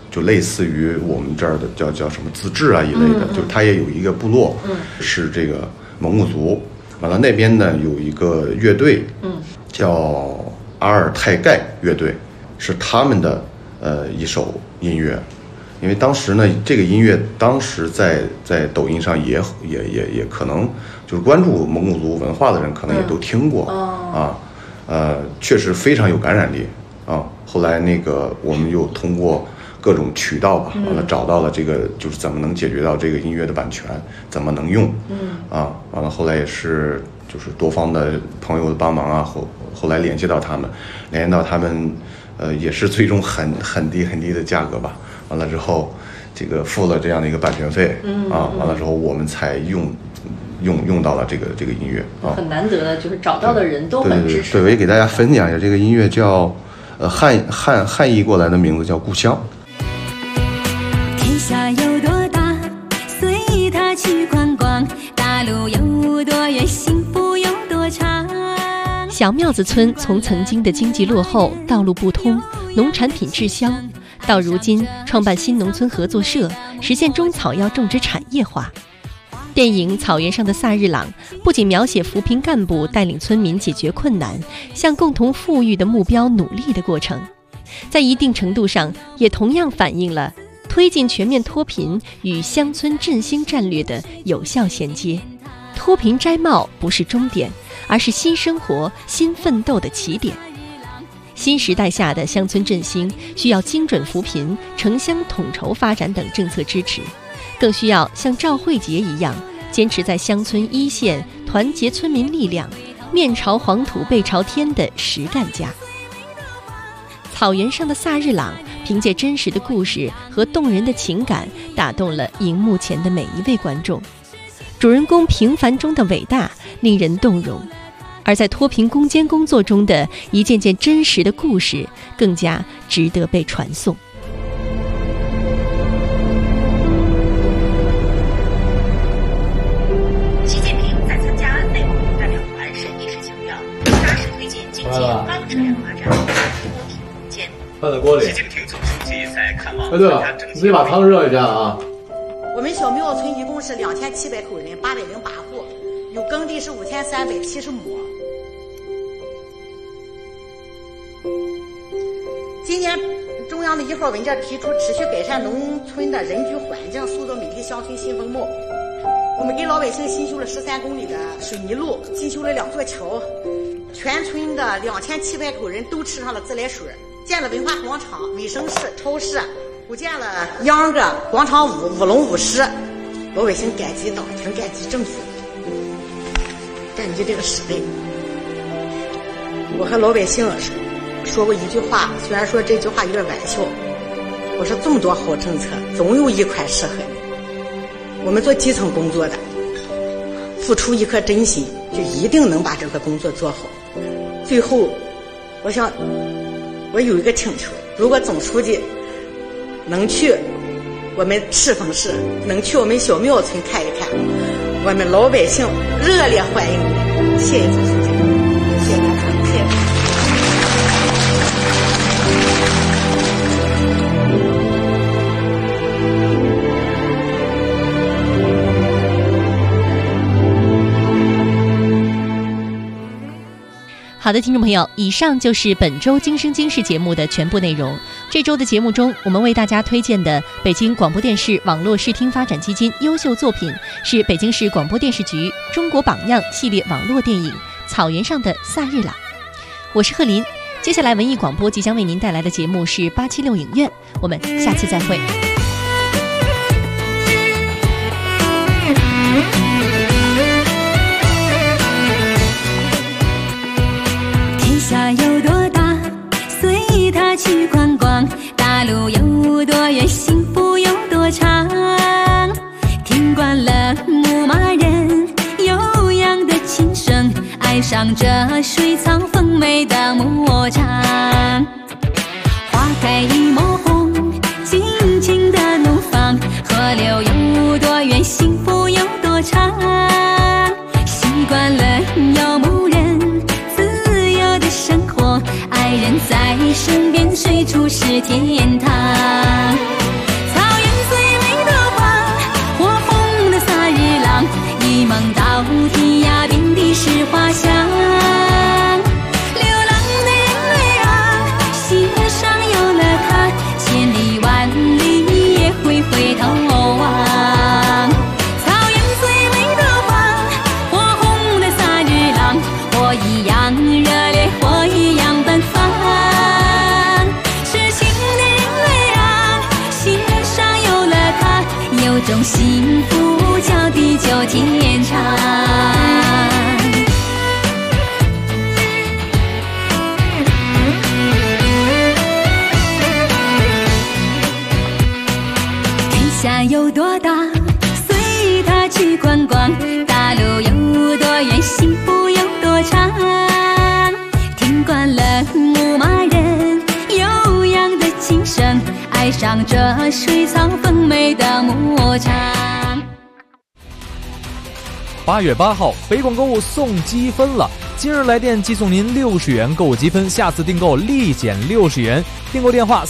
就类似于我们这儿的叫什么自治啊一类的，就它也有一个部落，是这个蒙古族。完了那边呢有一个乐队，叫阿尔泰盖乐队，是他们的一首音乐。因为当时呢，这个音乐当时在抖音上也可能就是关注蒙古族文化的人可能也都听过确实非常有感染力啊。后来那个我们又通过各种渠道吧，完了找到了这个就是怎么能解决到这个音乐的版权，怎么能用完了后来也是就是多方的朋友的帮忙啊，后来联系到他们也是最终很低的价格吧。完了之后，这个付了这样的一个版权费完了之后我们才用到了这个音乐很难得的，就是找到的人都很支持。 对，我也给大家分享一下这个音乐叫汉译过来的名字叫《故乡》。 天下有多大，随他去观光；大陆有多远，幸福有多长。 小庙子村从曾经的经济落后、道路不通、农产品滞销，到如今创办新农村合作社，实现中草药种植产业化。电影《草原上的萨日朗》不仅描写扶贫干部带领村民解决困难，向共同富裕的目标努力的过程，在一定程度上也同样反映了推进全面脱贫与乡村振兴战略的有效衔接。脱贫摘帽不是终点，而是新生活、新奋斗的起点。新时代下的乡村振兴需要精准扶贫、城乡统筹发展等政策支持，更需要像赵慧杰一样，坚持在乡村一线团结村民力量，面朝黄土背朝天的实干家。草原上的萨日朗凭借真实的故事和动人的情感，打动了荧幕前的每一位观众。主人公平凡中的伟大令人动容，而在脱贫攻坚工作中的一件件真实的故事更加值得被传颂。 习近平在参加内蒙古代表团审议时强调，扎实推进经济高质量发展，脱贫攻坚。 放在锅里。 习近平总书记在看望对了，你得把汤热一下啊。 我们小庙村一共是2700口人，808户，有耕地是5370亩。今年中央的1号文件提出持续改善农村的人居环境，塑造美丽乡村新风貌。我们给老百姓新修了13公里的水泥路，新修了2座桥，全村的2700口人都吃上了自来水，建了文化广场、卫生室、超市，又建了秧歌、广场舞、舞龙舞狮。老百姓感激党，挺感激政府，感激这个时代。我和老百姓说过一句话，虽然说这句话有点玩笑，我说这么多好政策，总有一款适合你。我们做基层工作的，付出一颗真心，就一定能把这个工作做好。最后，我想，我有一个请求，如果总书记能去我们赤峰市，能去我们小庙村看一看，我们老百姓热烈欢迎你。谢谢总书记，谢谢大家，谢谢。 好的，听众朋友，以上就是本周《今生今世》节目的全部内容。这周的节目中，我们为大家推荐的北京广播电视网络视听发展基金优秀作品是北京市广播电视局中国榜样系列网络电影《草原上的萨日朗》。我是贺林，接下来文艺广播即将为您带来的节目是876影院，我们下次再会。 天下有多大，随他去观光；大陆有多远，幸福有多长。听惯了牧马人悠扬的琴声，爱上这水草丰美的牧场。花开一抹红，尽情的怒放；河流有多远，幸福有多长。习惯了游牧人自由的生活，爱人在身边，随处是天堂。 叫地久天长。天下有多大，随他去观光，大路有多远，幸福有多长。听惯了牧马人悠扬的琴声，爱上这水草丰美的牧场。 8月8号，北广购物送积分了。今日来电即送您60元购物积分，下次订购立减60元。订购电话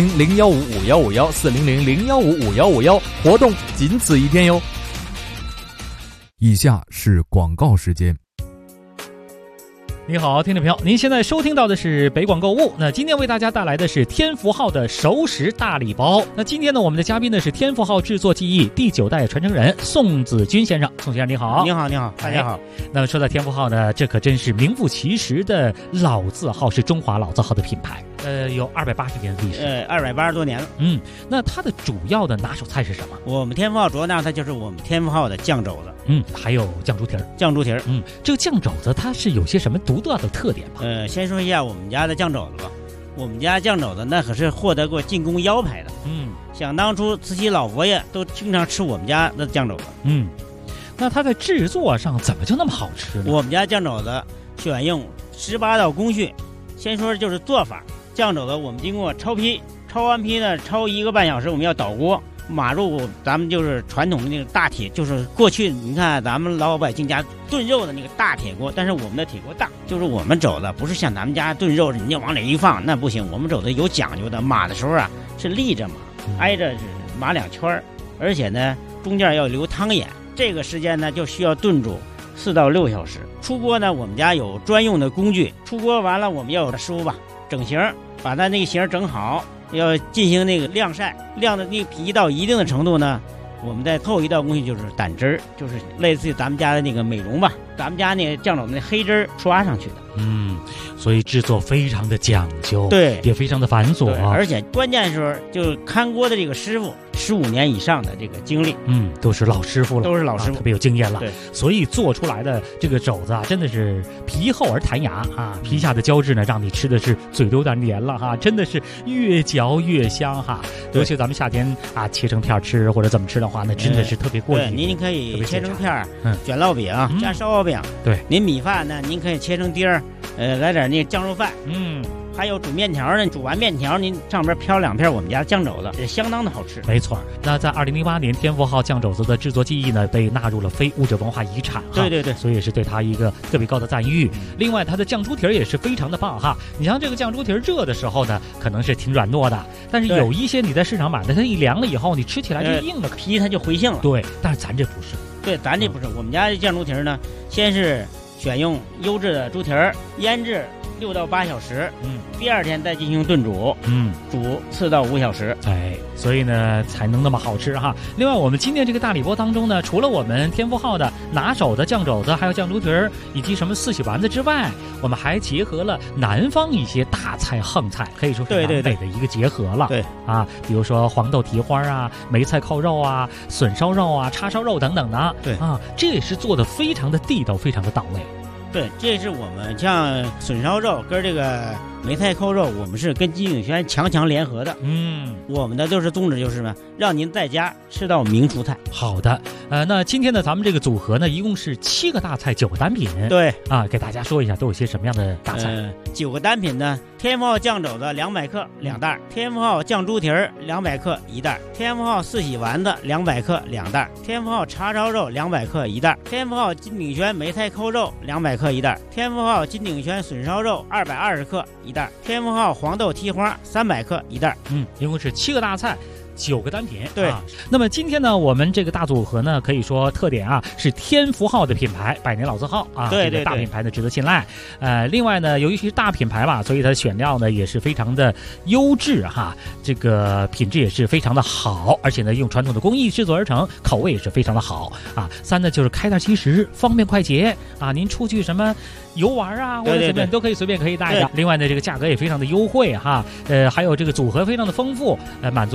400-015-5151，400-015-5151，活动仅此一天哟。 以下是广告时间。 你好，听众朋友，您现在收听到的是北广购物。那今天为大家带来的是天福号的熟食大礼包。那今天呢，我们的嘉宾呢是天福号制作技艺第9代传承人宋子君先生。宋先生你好。 你好，你好，大家好。 那么说到天福号呢，这可真是名副其实的老字号，是中华老字号的品牌。有280年的历史。 280多年了。 那它的主要的拿手菜是什么？ 我们天福号主要拿手菜就是我们天福号的酱肘子。 还有酱猪蹄儿。 酱猪蹄儿。 这个酱肘子它是有些什么独特的特点吗？ 先说一下我们家的酱肘子吧。我们家酱肘子那可是获得过进宫腰牌的。想当初慈禧老佛爷都经常吃我们家的酱肘子。 那它在制作上怎么就那么好吃呢？ 我们家酱肘子选用18道工序。先说就是做法，酱肘子我们经过焯坯，焯完坯呢，焯1个半小时，我们要倒锅。码入咱们就是传统的那个大铁，就是过去你看咱们老百姓家炖肉的那个大铁锅，但是我们的铁锅大，就是我们肘子不是像咱们家炖肉人家往里一放，那不行，我们肘子有讲究的，码的时候啊是立着码，挨着是码2圈，而且呢中间要留汤眼，这个时间呢就需要炖煮4到6小时。出锅呢我们家有专用的工具，出锅完了我们要有师傅吧整形，把它那个形整好，要进行那个晾晒，晾的那个皮到一定的程度呢，我们再后一道工序就是掸汁儿，就是类似于咱们家的那个美容吧，咱们家那个酱肘子那黑汁儿刷上去的。 所以制作非常的讲究， 对， 也非常的繁琐， 而且关键时候就看锅的这个师傅15年以上的这个经历， 都是老师傅了， 都是老师傅， 特别有经验了。 对， 所以做出来的这个肘子啊，真的是皮厚而弹牙啊，皮下的胶质呢，让你吃的是嘴都有点黏了哈，真的是越嚼越香哈。尤其咱们夏天啊，切成片吃或者怎么吃的话，那真的是特别过瘾。 您可以切成片，卷烙饼加烧饼。 对， 您米饭呢，您可以切成丁儿，来点那酱肉饭。还有煮面条呢，煮完面条您上边飘2片我们家酱肘子，也相当的好吃。 没错。那在2008年，天福号酱肘子的制作技艺呢，被纳入了非物质文化遗产哈。 对， 所以也是对它一个特别高的赞誉。另外，它的酱猪蹄儿也是非常的棒哈。你像这个酱猪蹄儿热的时候呢，可能是挺软糯的，但是有一些你在市场买的，它一凉了以后，你吃起来就硬了， 皮它就回性了。 对，但是咱这不是。 对，咱这不是。我们家的酱猪蹄儿呢，先是选用优质的猪蹄儿，腌制6到8小时，第2天再进行炖煮，煮4到5小时， 所以呢才能那么好吃哈。另外，我们今天这个大礼包当中呢，除了我们天福号的拿手的酱肘子，还有酱猪蹄儿以及什么4喜丸子之外，我们还结合了南方一些大菜横菜，可以说是南北的一个结合了。 对啊，比如说黄豆蹄花啊、梅菜扣肉啊、笋烧肉啊、叉烧肉等等的。 对啊，这也是做的非常的地道，非常的到位。 对，这是我们像笋烧肉跟这个梅菜扣肉，我们是跟金鼎轩强联合的。我们的都是宗旨就是什么，让您在家吃到名厨菜。 好的，那今天呢，咱们这个组合呢，一共是7个大菜9个单品。 对啊，给大家说一下都有些什么样的大菜。 9个单品呢，天福号酱肘子200克2袋，天福号酱猪蹄儿200克1袋，天福号4喜丸子200克2袋，天福号叉烧肉200克1袋，天福号金鼎轩梅菜扣肉200克1袋，天福号金鼎轩笋烧肉220克1袋，天福号黄豆蹄花300克1袋。 一共是7个大菜9个单品。 对， 那么今天呢，我们这个大组合呢，可以说特点啊是天福号的品牌，100年老字号啊， 对， 这个大品牌呢值得信赖。另外呢，由于是大品牌吧，所以它的选料呢也是非常的优质哈，这个品质也是非常的好，而且呢用传统的工艺制作而成，口味也是非常的好啊。3呢就是开袋即食，方便快捷啊，您出去什么游玩啊或者随便都可以随便可以带的。另外呢，这个价格也非常的优惠哈，还有这个组合非常的丰富，满足了不同口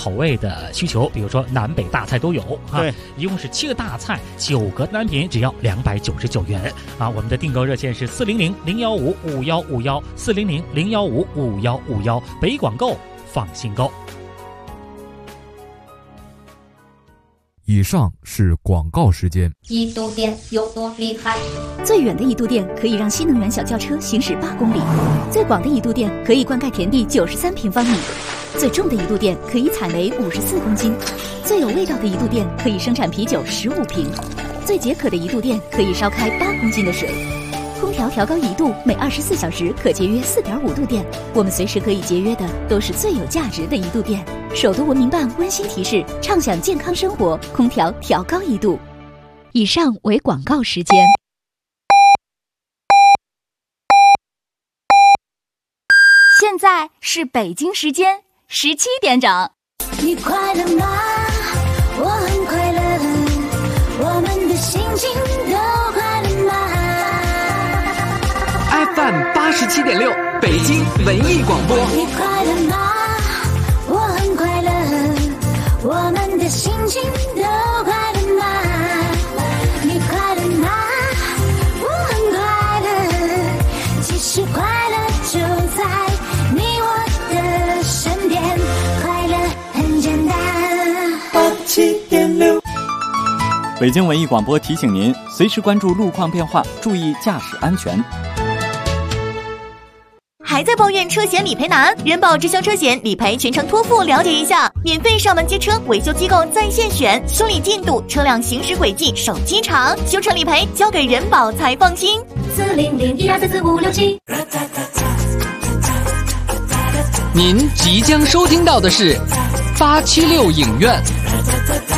口味的需求，比如说南北大菜都有啊。 对， 一共是7个大菜，9个单品，只要299元啊。我们的订购热线是400-015-5151，400-015-5151，北广购，放心购。 以上是广告时间。 一度电有多厉害？ 最远的一度电可以让新能源小轿车行驶8公里，最广的一度电可以灌溉田地93平方米，最重的一度电可以采煤54公斤，最有味道的一度电可以生产啤酒15瓶，最解渴的一度电可以烧开8公斤的水。空调调高1度，每24小时可节约4.5度电。我们随时可以节约的都是最有价值的一度电。首都文明办温馨提示：畅享健康生活，空调调高1度。以上为广告时间。 现在是北京时间17点整。 你快乐吗？我很快乐，我们的心情都快乐吗？ FM 87.6，北京文艺广播。 你快乐吗？我很快乐，我们的心情都快乐吗？你快乐吗？我很快乐，其实快乐就在你我的身边，快乐很简单。 87.6，北京文艺广播提醒您，随时关注路况变化，注意驾驶安全。 还在抱怨车险理赔难？人保直销车险理赔全程托付，了解一下。免费上门接车，维修机构在线选，修理进度、车辆行驶轨迹、手机查，修车理赔交给人保才放心。 400-1244-567。 您即将收听到的是876影院。